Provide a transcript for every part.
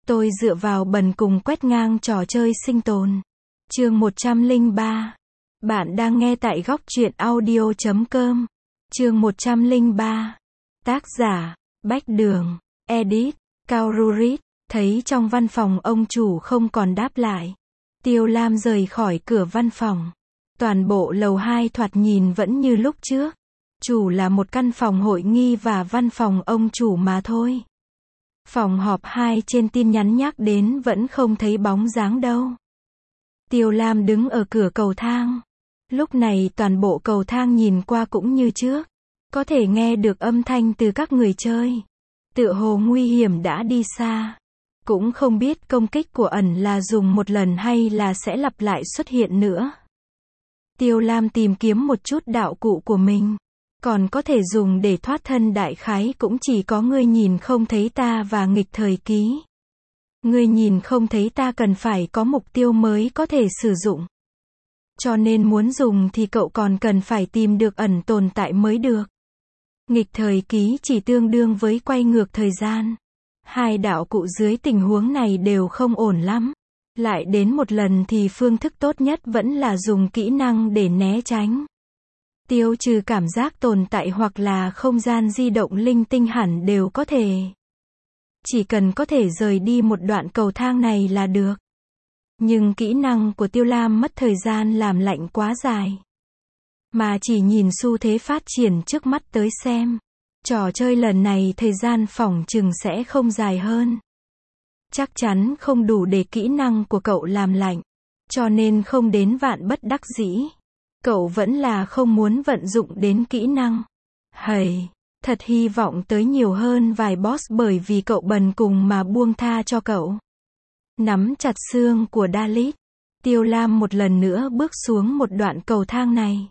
Tôi dựa vào bần cùng quét ngang trò chơi sinh tồn. Chương 103. Bạn đang nghe tại góc truyện audio.com. Chương 103. Tác giả, Bách Đường. Edit, Cao Rurit. Thấy trong văn phòng ông chủ không còn đáp lại. Tiêu Lam rời khỏi cửa văn phòng. Toàn bộ lầu 2 thoạt nhìn vẫn như lúc trước. Chủ là một căn phòng hội nghi và văn phòng ông chủ mà thôi. Phòng họp 2 trên tin nhắn nhắc đến vẫn không thấy bóng dáng đâu. Tiêu Lam đứng ở cửa cầu thang. Lúc này toàn bộ cầu thang nhìn qua cũng như trước. Có thể nghe được âm thanh từ các người chơi. Tựa hồ nguy hiểm đã đi xa. Cũng không biết công kích của ẩn là dùng một lần hay là sẽ lặp lại xuất hiện nữa. Tiêu Lam tìm kiếm một chút đạo cụ của mình. Còn có thể dùng để thoát thân đại khái cũng chỉ có ngươi nhìn không thấy ta và nghịch thời ký. Ngươi nhìn không thấy ta cần phải có mục tiêu mới có thể sử dụng. Cho nên muốn dùng thì cậu còn cần phải tìm được ẩn tồn tại mới được. Nghịch thời ký chỉ tương đương với quay ngược thời gian. Hai đạo cụ dưới tình huống này đều không ổn lắm. Lại đến một lần thì phương thức tốt nhất vẫn là dùng kỹ năng để né tránh. Tiêu trừ cảm giác tồn tại hoặc là không gian di động linh tinh hẳn đều có thể. Chỉ cần có thể rời đi một đoạn cầu thang này là được. Nhưng kỹ năng của Tiêu Lam mất thời gian làm lạnh quá dài. Mà chỉ nhìn xu thế phát triển trước mắt tới xem. Trò chơi lần này thời gian phỏng chừng sẽ không dài hơn. Chắc chắn không đủ để kỹ năng của cậu làm lạnh. Cho nên không đến vạn bất đắc dĩ. Cậu vẫn là không muốn vận dụng đến kỹ năng. Hầy, thật hy vọng tới nhiều hơn vài boss bởi vì cậu bần cùng mà buông tha cho cậu. Nắm chặt xương của Dalit. Tiêu Lam một lần nữa bước xuống một đoạn cầu thang này.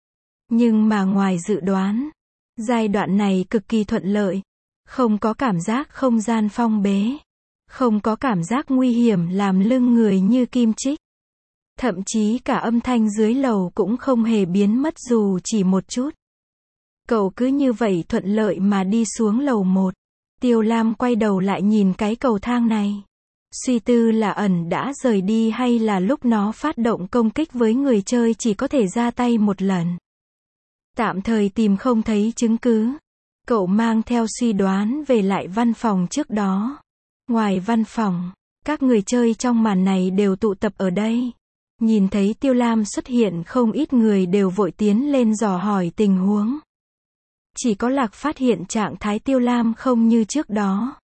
Nhưng mà ngoài dự đoán, giai đoạn này cực kỳ thuận lợi. Không có cảm giác không gian phong bế. Không có cảm giác nguy hiểm làm lưng người như kim chích. Thậm chí cả âm thanh dưới lầu cũng không hề biến mất dù chỉ một chút. Cậu cứ như vậy thuận lợi mà đi xuống lầu 1. Tiêu Lam quay đầu lại nhìn cái cầu thang này. Suy tư là ẩn đã rời đi hay là lúc nó phát động công kích với người chơi chỉ có thể ra tay một lần. Tạm thời tìm không thấy chứng cứ. Cậu mang theo suy đoán về lại văn phòng trước đó. Ngoài văn phòng, các người chơi trong màn này đều tụ tập ở đây. Nhìn thấy Tiêu Lam xuất hiện không ít người đều vội tiến lên dò hỏi tình huống. Chỉ có Lạc phát hiện trạng thái Tiêu Lam không như trước đó.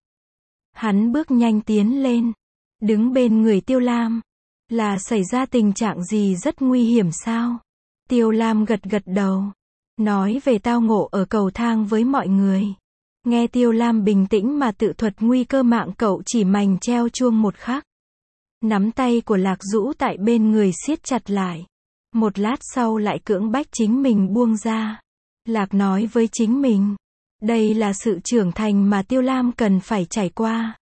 Hắn bước nhanh tiến lên. Đứng bên người Tiêu Lam. Là xảy ra tình trạng gì rất nguy hiểm sao? Tiêu Lam gật gật đầu. Nói về tao ngộ ở cầu thang với mọi người. Nghe Tiêu Lam bình tĩnh mà tự thuật nguy cơ mạng cậu chỉ mành treo chuông một khắc. Nắm tay của Lạc rũ tại bên người siết chặt lại. Một lát sau lại cưỡng bách chính mình buông ra. Lạc nói với chính mình. Đây là sự trưởng thành mà Tiêu Lam cần phải trải qua.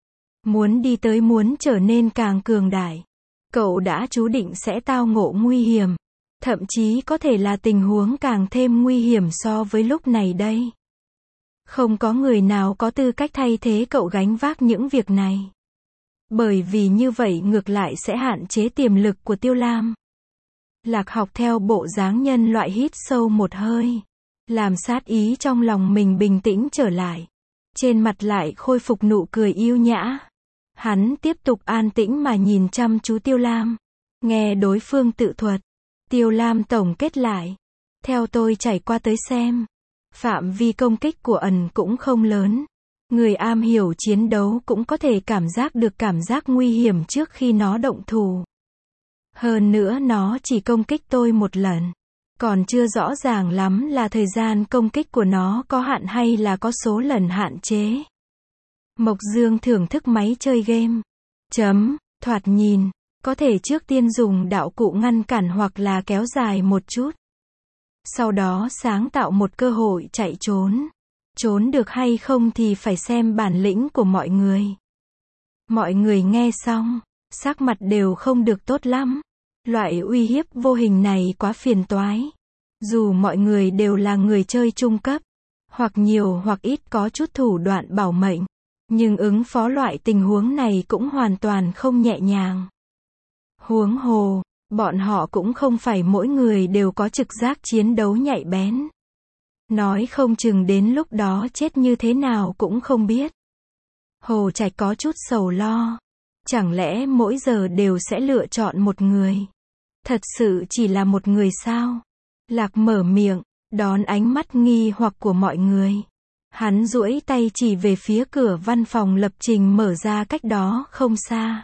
Muốn đi tới muốn trở nên càng cường đại. Cậu đã chú định sẽ tao ngộ nguy hiểm. Thậm chí có thể là tình huống càng thêm nguy hiểm so với lúc này đây. Không có người nào có tư cách thay thế cậu gánh vác những việc này. Bởi vì như vậy ngược lại sẽ hạn chế tiềm lực của Tiêu Lam. Lạc học theo bộ dáng nhân loại hít sâu một hơi. Làm sát ý trong lòng mình bình tĩnh trở lại. Trên mặt lại khôi phục nụ cười yêu nhã. Hắn tiếp tục an tĩnh mà nhìn chăm chú Tiêu Lam. Nghe đối phương tự thuật. Tiêu Lam tổng kết lại. Theo tôi trải qua tới xem. Phạm vi công kích của ẩn cũng không lớn. Người am hiểu chiến đấu cũng có thể cảm giác được cảm giác nguy hiểm trước khi nó động thủ. Hơn nữa nó chỉ công kích tôi một lần. Còn chưa rõ ràng lắm là thời gian công kích của nó có hạn hay là có số lần hạn chế. Mộc Dương thưởng thức máy chơi game. Thoạt nhìn, có thể trước tiên dùng đạo cụ ngăn cản hoặc là kéo dài một chút. Sau đó sáng tạo một cơ hội chạy trốn. Trốn được hay không thì phải xem bản lĩnh của mọi người. Mọi người nghe xong, sắc mặt đều không được tốt lắm. Loại uy hiếp vô hình này quá phiền toái. Dù mọi người đều là người chơi trung cấp, hoặc nhiều hoặc ít có chút thủ đoạn bảo mệnh. Nhưng ứng phó loại tình huống này cũng hoàn toàn không nhẹ nhàng. Huống hồ, bọn họ cũng không phải mỗi người đều có trực giác chiến đấu nhạy bén. Nói không chừng đến lúc đó chết như thế nào cũng không biết. Hồ Trạch có chút sầu lo. Chẳng lẽ mỗi giờ đều sẽ lựa chọn một người? Thật sự chỉ là một người sao? Lạc mở miệng, đón ánh mắt nghi hoặc của mọi người. Hắn duỗi tay chỉ về phía cửa văn phòng lập trình mở ra cách đó không xa.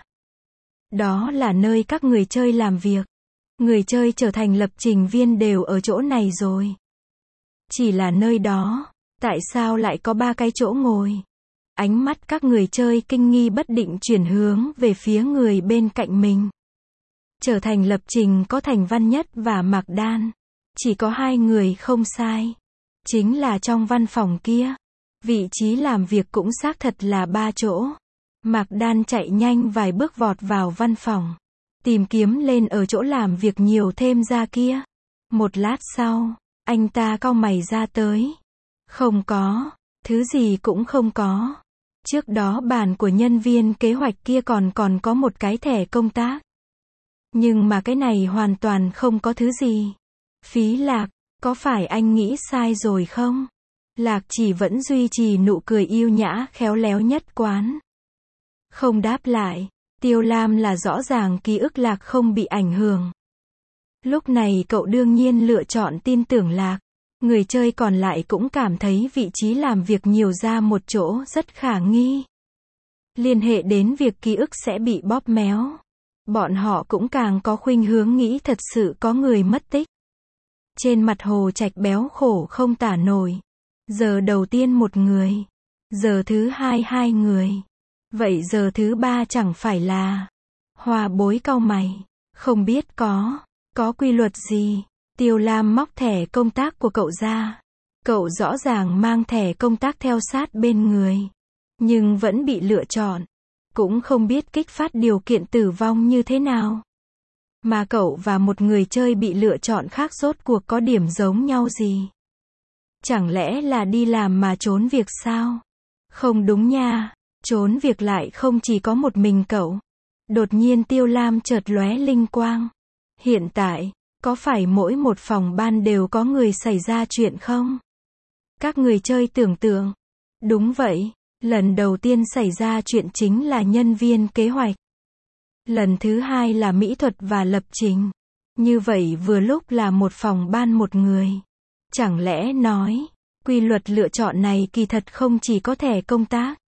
Đó là nơi các người chơi làm việc. Người chơi trở thành lập trình viên đều ở chỗ này rồi. Chỉ là nơi đó, tại sao lại có 3 cái chỗ ngồi? Ánh mắt các người chơi kinh nghi bất định chuyển hướng về phía người bên cạnh mình. Trở thành lập trình có Thành Văn Nhất và Mạc Đan. Chỉ có 2 người không sai. Chính là trong văn phòng kia. Vị trí làm việc cũng xác thật là 3 chỗ. Mạc Đan chạy nhanh vài bước vọt vào văn phòng. Tìm kiếm lên ở chỗ làm việc nhiều thêm ra kia. Một lát sau, anh ta cau mày ra tới. Không có, thứ gì cũng không có. Trước đó bàn của nhân viên kế hoạch kia còn có một cái thẻ công tác. Nhưng mà cái này hoàn toàn không có thứ gì. Phí Lạc, có phải anh nghĩ sai rồi không? Lạc chỉ vẫn duy trì nụ cười yêu nhã khéo léo nhất quán. Không đáp lại. Tiêu Lam là rõ ràng ký ức Lạc không bị ảnh hưởng. Lúc này cậu đương nhiên lựa chọn tin tưởng Lạc. Người chơi còn lại cũng cảm thấy vị trí làm việc nhiều ra một chỗ rất khả nghi. Liên hệ đến việc ký ức sẽ bị bóp méo. Bọn họ cũng càng có khuynh hướng nghĩ thật sự có người mất tích. Trên mặt Hồ Trạch béo khổ không tả nổi. Giờ đầu tiên một người. Giờ thứ hai 2 người. Vậy giờ thứ 3 chẳng phải là... Hoa Bối cau mày. Không biết có quy luật gì. Tiêu Lam móc thẻ công tác của cậu ra. Cậu rõ ràng mang thẻ công tác theo sát bên người. Nhưng vẫn bị lựa chọn. Cũng không biết kích phát điều kiện tử vong như thế nào. Mà cậu và một người chơi bị lựa chọn khác rốt cuộc có điểm giống nhau gì? Chẳng lẽ là đi làm mà trốn việc sao? Không đúng nha. Trốn việc lại không chỉ có một mình cậu. Đột nhiên Tiêu Lam chợt lóe linh quang. Hiện tại, có phải mỗi một phòng ban đều có người xảy ra chuyện không? Các người chơi tưởng tượng. Đúng vậy, lần đầu tiên xảy ra chuyện chính là nhân viên kế hoạch. Lần thứ 2 là mỹ thuật và lập trình. Như vậy vừa lúc là một phòng ban một người. Chẳng lẽ nói, quy luật lựa chọn này kỳ thật không chỉ có thẻ công tác.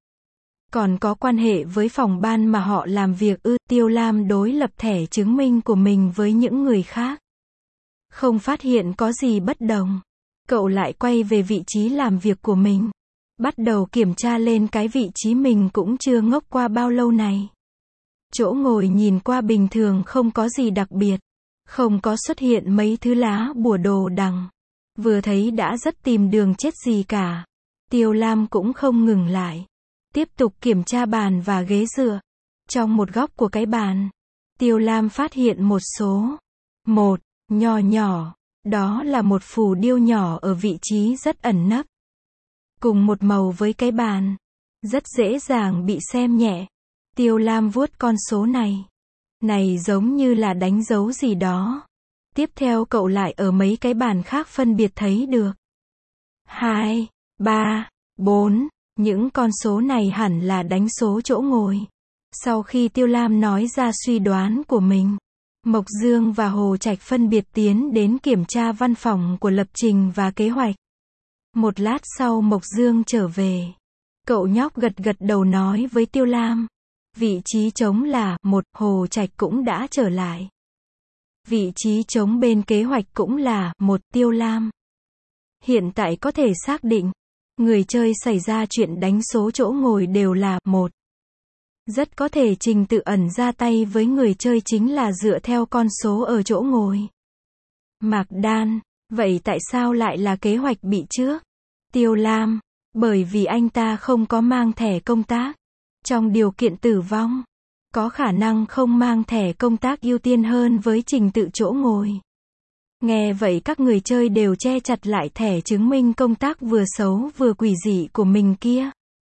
Còn có quan hệ với phòng ban mà họ làm việc ư? Tiêu Lam đối lập thẻ chứng minh của mình với những người khác. Không phát hiện có gì bất đồng. Cậu lại quay về vị trí làm việc của mình. Bắt đầu kiểm tra lên cái vị trí mình cũng chưa ngốc qua bao lâu này. Chỗ ngồi nhìn qua bình thường không có gì đặc biệt. Không có xuất hiện mấy thứ lá bùa đồ đằng. Vừa thấy đã rất tìm đường chết gì cả. Tiêu Lam cũng không ngừng lại. Tiếp tục kiểm tra bàn và ghế dựa. Trong một góc của cái bàn, Tiêu Lam phát hiện một số. Một, nhỏ, đó là một phù điêu nhỏ ở vị trí rất ẩn nấp. Cùng một màu với cái bàn. Rất dễ dàng bị xem nhẹ. Tiêu Lam vuốt con số này. Này giống như là đánh dấu gì đó. Tiếp theo cậu lại ở mấy cái bàn khác phân biệt thấy được. 2, 3, 4. Những con số này hẳn là đánh số chỗ ngồi. Sau khi Tiêu Lam nói ra suy đoán của mình, Mộc Dương và Hồ Trạch phân biệt tiến đến kiểm tra văn phòng của lập trình và kế hoạch. Một lát sau Mộc Dương trở về. Cậu nhóc gật đầu nói với Tiêu Lam. Vị trí trống là 1, Hồ Trạch cũng đã trở lại. Vị trí trống bên kế hoạch cũng là 1, Tiêu Lam. Hiện tại có thể xác định, người chơi xảy ra chuyện đánh số chỗ ngồi đều là 1. Rất có thể trình tự ẩn ra tay với người chơi chính là dựa theo con số ở chỗ ngồi. Mạc Đan, vậy tại sao lại là kế hoạch bị trước? Tiêu Lam, bởi vì anh ta không có mang thẻ công tác. Trong điều kiện tử vong, có khả năng không mang thẻ công tác ưu tiên hơn với trình tự chỗ ngồi. Nghe vậy các người chơi đều che chặt lại thẻ chứng minh công tác vừa xấu vừa quỷ dị của mình kia.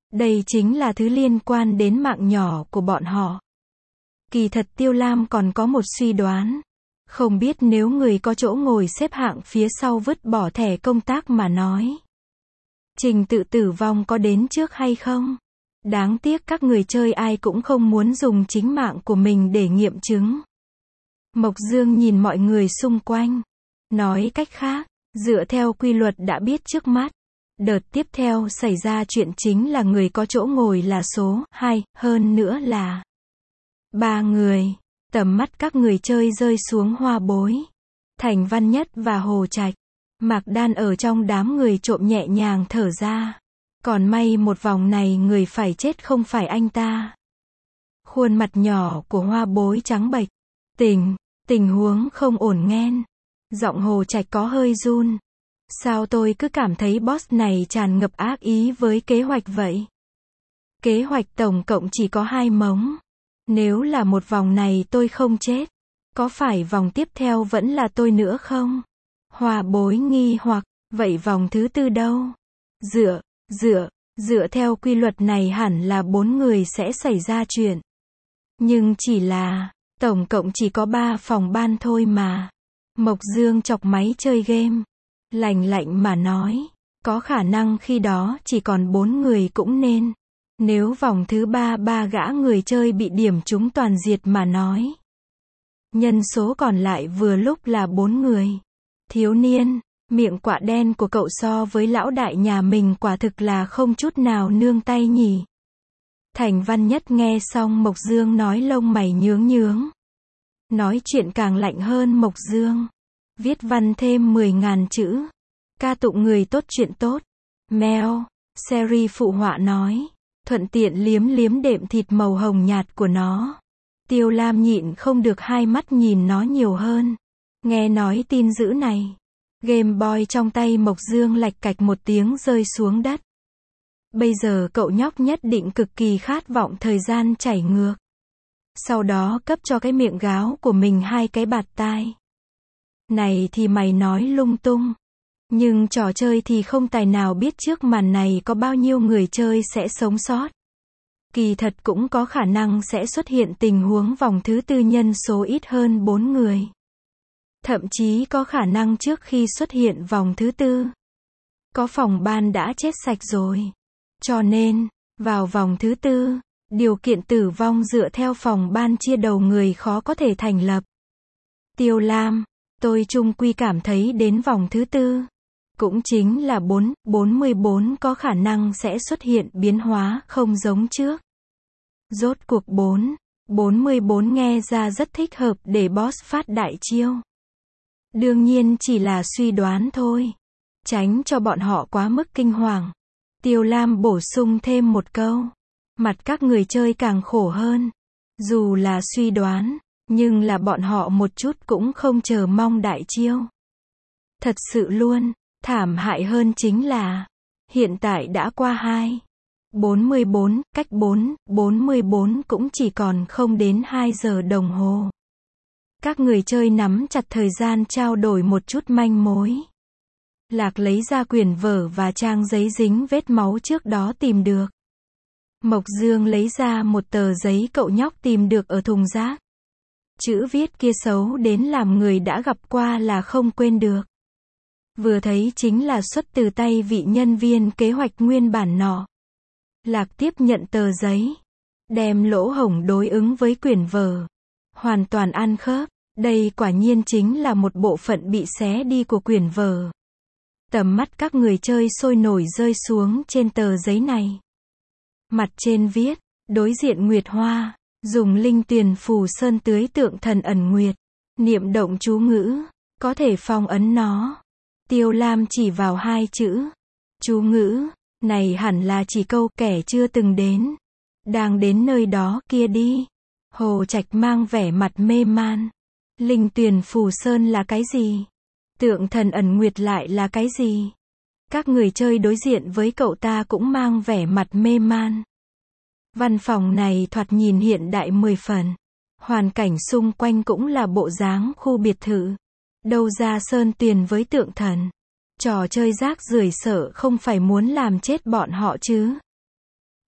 Đây chính là thứ liên quan đến mạng nhỏ của bọn họ. Kỳ thật Tiêu Lam còn có một suy đoán. Không biết nếu người có chỗ ngồi xếp hạng phía sau vứt bỏ thẻ công tác mà nói, trình tự tử vong có đến trước hay không? Đáng tiếc các người chơi ai cũng không muốn dùng chính mạng của mình để nghiệm chứng. Mộc Dương nhìn mọi người xung quanh. Nói cách khác, dựa theo quy luật đã biết trước mắt, đợt tiếp theo xảy ra chuyện chính là người có chỗ ngồi là số 2, hơn nữa là 3 người. Tầm mắt các người chơi rơi xuống Hoa Bối, Thành Văn Nhất và Hồ Trạch. Mạc Đan ở trong đám người trộm nhẹ nhàng thở ra. Còn may một vòng này người phải chết không phải anh ta. Khuôn mặt nhỏ của Hoa Bối trắng bệch. Tình huống không ổn nghênh. Giọng Hồ Trạch có hơi run. Sao tôi cứ cảm thấy boss này tràn ngập ác ý với kế hoạch vậy? Kế hoạch tổng cộng chỉ có 2 mống. Nếu là một vòng này tôi không chết, có phải vòng tiếp theo vẫn là tôi nữa không? Hoa Bối nghi hoặc, vậy vòng thứ 4 đâu? Dựa theo quy luật này hẳn là 4 người sẽ xảy ra chuyện. Nhưng chỉ là, tổng cộng chỉ có 3 phòng ban thôi mà. Mộc Dương chọc máy chơi game. Lạnh mà nói, có khả năng khi đó chỉ còn 4 người cũng nên. Nếu vòng thứ 3 gã người chơi bị điểm trúng toàn diệt mà nói, nhân số còn lại vừa lúc là 4 người. Thiếu niên, miệng quạ đen của cậu so với lão đại nhà mình quả thực là không chút nào nương tay nhỉ. Thành Văn Nhất nghe xong Mộc Dương nói lông mày nhướng. Nói chuyện càng lạnh hơn Mộc Dương. Viết văn thêm 10.000 chữ. Ca tụng người tốt chuyện tốt. Mèo, Seri phụ họa nói. Thuận tiện liếm đệm thịt màu hồng nhạt của nó. Tiêu Lam nhịn không được hai mắt nhìn nó nhiều hơn. Nghe nói tin dữ này. Game Boy trong tay Mộc Dương lạch cạch một tiếng rơi xuống đất. Bây giờ cậu nhóc nhất định cực kỳ khát vọng thời gian chảy ngược. Sau đó cấp cho cái miệng gáo của mình 2 cái bạt tai. Này thì mày nói lung tung. Nhưng trò chơi thì không tài nào biết trước màn này có bao nhiêu người chơi sẽ sống sót. Kỳ thật cũng có khả năng sẽ xuất hiện tình huống vòng thứ 4 nhân số ít hơn 4 người. Thậm chí có khả năng trước khi xuất hiện vòng thứ 4, có phòng ban đã chết sạch rồi. Cho nên, vào vòng thứ 4, điều kiện tử vong dựa theo phòng ban chia đầu người khó có thể thành lập. Tiêu Lam, tôi chung quy cảm thấy đến vòng thứ 4, cũng chính là 44 có khả năng sẽ xuất hiện biến hóa không giống trước. Rốt cuộc 44 nghe ra rất thích hợp để boss phát đại chiêu. Đương nhiên chỉ là suy đoán thôi. Tránh cho bọn họ quá mức kinh hoàng. Tiêu Lam bổ sung thêm một câu. Mặt các người chơi càng khổ hơn. Dù là suy đoán, nhưng là bọn họ một chút cũng không chờ mong đại chiêu. Thật sự luôn, thảm hại hơn chính là, hiện tại đã qua 44, cách 44 cũng chỉ còn không đến 2 giờ đồng hồ. Các người chơi nắm chặt thời gian trao đổi một chút manh mối. Lạc lấy ra quyển vở và trang giấy dính vết máu trước đó tìm được. Mộc Dương lấy ra một tờ giấy cậu nhóc tìm được ở thùng rác. Chữ viết kia xấu đến làm người đã gặp qua là không quên được. Vừa thấy chính là xuất từ tay vị nhân viên kế hoạch nguyên bản nọ. Lạc tiếp nhận tờ giấy, đem lỗ hổng đối ứng với quyển vở. Hoàn toàn ăn khớp, đây quả nhiên chính là một bộ phận bị xé đi của quyển vở. Tầm mắt các người chơi sôi nổi rơi xuống trên tờ giấy này. Mặt trên viết, đối diện Nguyệt Hoa, dùng linh tuyền phù sơn tưới tượng thần ẩn nguyệt, niệm động chú ngữ, có thể phong ấn nó. Tiêu Lam chỉ vào 2 chữ. Chú ngữ, này hẳn là chỉ câu kẻ chưa từng đến. Đang đến nơi đó kia đi. Hồ Trạch mang vẻ mặt mê man. Linh tuyền phù sơn là cái gì? Tượng thần ẩn nguyệt lại là cái gì? Các người chơi đối diện với cậu ta cũng mang vẻ mặt mê man. Văn phòng này thoạt nhìn hiện đại 10 phần. Hoàn cảnh xung quanh cũng là bộ dáng khu biệt thự. Đâu ra sơn tuyền với tượng thần. Trò chơi rác rưởi sợ không phải muốn làm chết bọn họ chứ.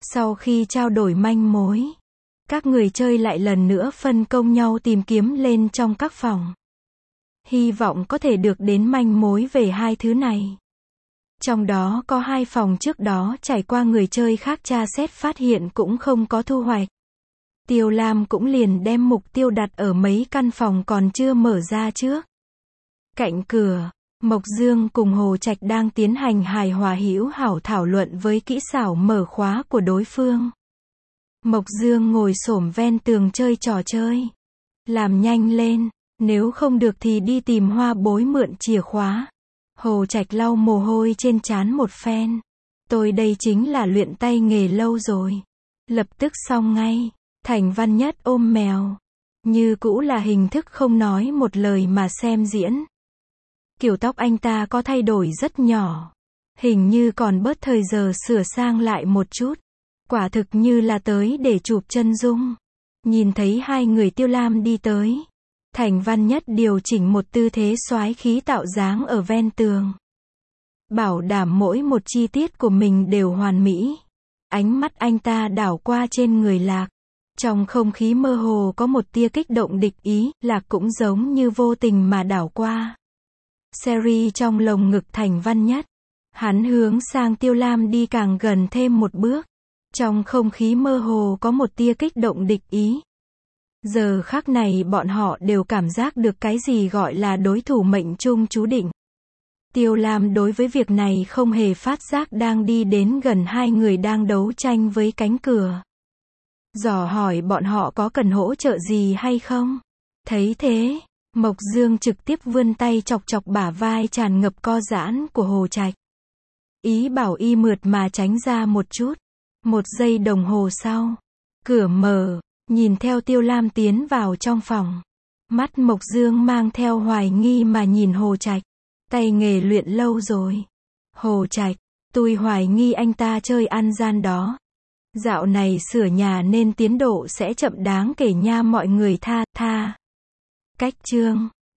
Sau khi trao đổi manh mối, các người chơi lại lần nữa phân công nhau tìm kiếm lên trong các phòng. Hy vọng có thể được đến manh mối về hai thứ này. Trong đó có hai phòng trước đó trải qua người chơi khác tra xét phát hiện cũng không có thu hoạch. Tiêu Lam cũng liền đem mục tiêu đặt ở mấy căn phòng còn chưa mở ra trước. Cạnh cửa, Mộc Dương cùng Hồ Trạch đang tiến hành hài hòa hữu hảo thảo luận với kỹ xảo mở khóa của đối phương. Mộc Dương ngồi xổm ven tường chơi trò chơi. Làm nhanh lên, nếu không được thì đi tìm Hoa Bối mượn chìa khóa. Hồ Trạch lau mồ hôi trên trán một phen. Tôi đây chính là luyện tay nghề lâu rồi. Lập tức xong ngay. Thành Văn Nhất ôm mèo. Như cũ là hình thức không nói một lời mà xem diễn. Kiểu tóc anh ta có thay đổi rất nhỏ. Hình như còn bớt thời giờ sửa sang lại một chút. Quả thực như là tới để chụp chân dung. Nhìn thấy hai người Tiêu Lam đi tới. Thành Văn Nhất điều chỉnh một tư thế soái khí tạo dáng ở ven tường. Bảo đảm mỗi một chi tiết của mình đều hoàn mỹ. Ánh mắt anh ta đảo qua trên người Lạc. Trong không khí mơ hồ có một tia kích động địch ý, Lạc cũng giống như vô tình mà đảo qua. Seri trong lồng ngực Thành Văn Nhất. Hắn hướng sang Tiêu Lam đi càng gần thêm một bước. Trong không khí mơ hồ có một tia kích động địch ý. Giờ khắc này bọn họ đều cảm giác được cái gì gọi là đối thủ mệnh chung chú định. Tiêu Lam đối với việc này không hề phát giác đang đi đến gần hai người đang đấu tranh với cánh cửa. Dò hỏi bọn họ có cần hỗ trợ gì hay không. Thấy thế, Mộc Dương trực tiếp vươn tay chọc chọc bả vai tràn ngập co giãn của Hồ Trạch. Ý bảo y mượt mà tránh ra một chút. Một giây đồng hồ sau, cửa mở, nhìn theo Tiêu Lam tiến vào trong phòng. Mắt Mộc Dương mang theo hoài nghi mà nhìn Hồ Trạch. Tay nghề luyện lâu rồi. Hồ Trạch, tôi hoài nghi anh ta chơi ăn gian đó. Dạo này sửa nhà nên tiến độ sẽ chậm đáng kể nha mọi người tha. Cách chương